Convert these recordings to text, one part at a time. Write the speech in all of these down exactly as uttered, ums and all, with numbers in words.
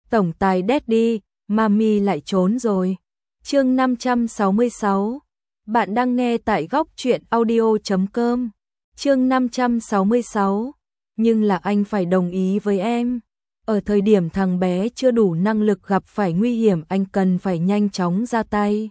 tổng tài Daddy, Mami lại trốn rồi. Chương năm trăm sáu mươi sáu. Bạn đang nghe tại góc truyện audio chấm com. Chương năm trăm sáu mươi sáu. Nhưng là anh phải đồng ý với em. Ở thời điểm thằng bé chưa đủ năng lực gặp phải nguy hiểm, anh cần phải nhanh chóng ra tay.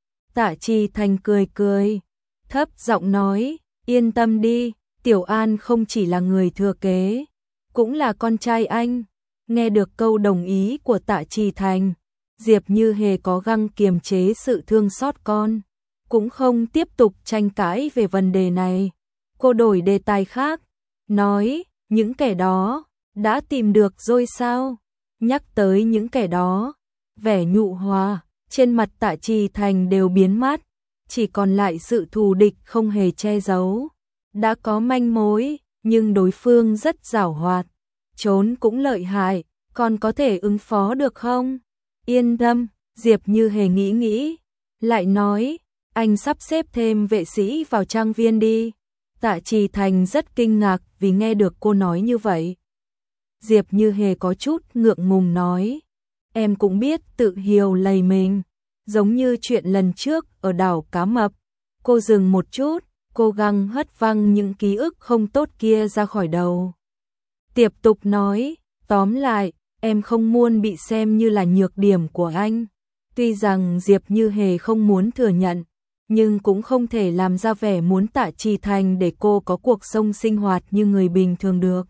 Tạ Chi Thành cười cười, thấp giọng nói, yên tâm đi, Tiểu An không chỉ là người thừa kế, cũng là con trai anh. Nghe được câu đồng ý của Tạ Chi Thành, Diệp Như Hề có gắng kiềm chế sự thương xót con, cũng không tiếp tục tranh cãi về vấn đề này. Cô đổi đề tài khác, nói, những kẻ đó, đã tìm được rồi sao? Nhắc tới những kẻ đó, vẻ nhụ hòa trên mặt Tạ Chi Thành đều biến mất, chỉ còn lại sự thù địch không hề che giấu. Đã có manh mối, nhưng đối phương rất giảo hoạt, trốn cũng lợi hại, còn có thể ứng phó được không? Yên tâm, Diệp Như Hề nghĩ nghĩ, lại nói, anh sắp xếp thêm vệ sĩ vào trang viên đi. Tạ Chi Thành rất kinh ngạc vì nghe được cô nói như vậy. Diệp Như Hề có chút ngượng ngùng nói, em cũng biết tự hiểu lầy mình, giống như chuyện lần trước ở đảo Cá Mập. Cô dừng một chút, cố gắng hất văng những ký ức không tốt kia ra khỏi đầu. Tiếp tục nói, tóm lại, em không muốn bị xem như là nhược điểm của anh. Tuy rằng Diệp Như Hề không muốn thừa nhận, nhưng cũng không thể làm ra vẻ muốn Tạ Chi Thành để cô có cuộc sống sinh hoạt như người bình thường được.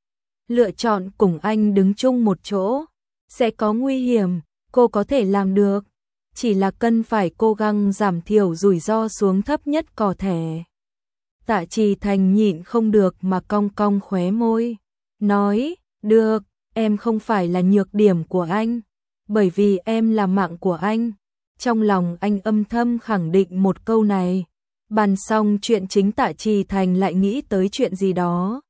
Lựa chọn cùng anh đứng chung một chỗ, sẽ có nguy hiểm, cô có thể làm được. Chỉ là cần phải cố gắng giảm thiểu rủi ro xuống thấp nhất có thể. Tạ Chi Thành nhịn không được mà cong cong khóe môi, nói, được, em không phải là nhược điểm của anh, bởi vì em là mạng của anh. Trong lòng anh âm thầm khẳng định một câu này. Bàn xong chuyện chính, Tạ Chi Thành lại nghĩ tới chuyện gì đó.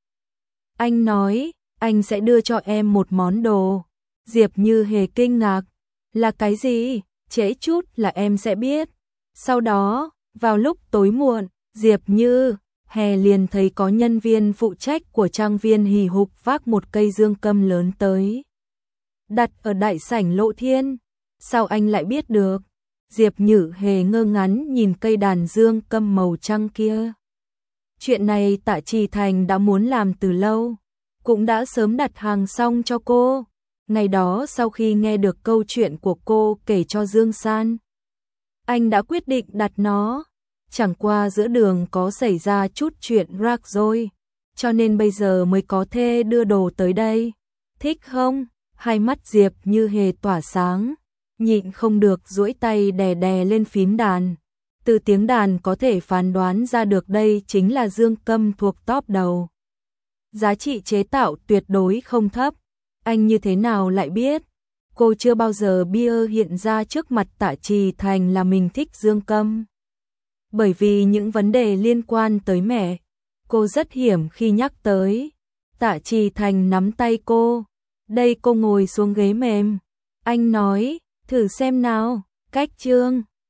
Anh nói, anh sẽ đưa cho em một món đồ. Diệp Như Hề kinh ngạc, là cái gì? Trễ chút là em sẽ biết. Sau đó, vào lúc tối muộn, Diệp Như Hề liền thấy có nhân viên phụ trách của trang viên hì hục vác một cây dương câm lớn tới, đặt ở đại sảnh Lộ Thiên. Sao anh lại biết được? Diệp Như Hề ngơ ngắn nhìn cây đàn dương câm màu trắng kia. Chuyện này Tạ Chi Thành đã muốn làm từ lâu, cũng đã sớm đặt hàng xong cho cô. Ngày đó sau khi nghe được câu chuyện của cô kể cho Dương San, anh đã quyết định đặt nó. Chẳng qua giữa đường có xảy ra chút chuyện rắc rối, cho nên bây giờ mới có thể đưa đồ tới đây. Thích không? Hai mắt Diệp Như Hề tỏa sáng, nhịn không được duỗi tay đè đè lên phím đàn. Từ tiếng đàn có thể phán đoán ra được đây chính là dương câm thuộc top đầu. Giá trị chế tạo tuyệt đối không thấp. Anh như thế nào lại biết? Cô chưa bao giờ bia hiện ra trước mặt Tạ Chi Thành là mình thích dương câm. Bởi vì những vấn đề liên quan tới mẹ, cô rất hiểm khi nhắc tới. Tạ Chi Thành nắm tay cô. Đây, cô ngồi xuống ghế mềm. Anh nói, thử xem nào, cách chương.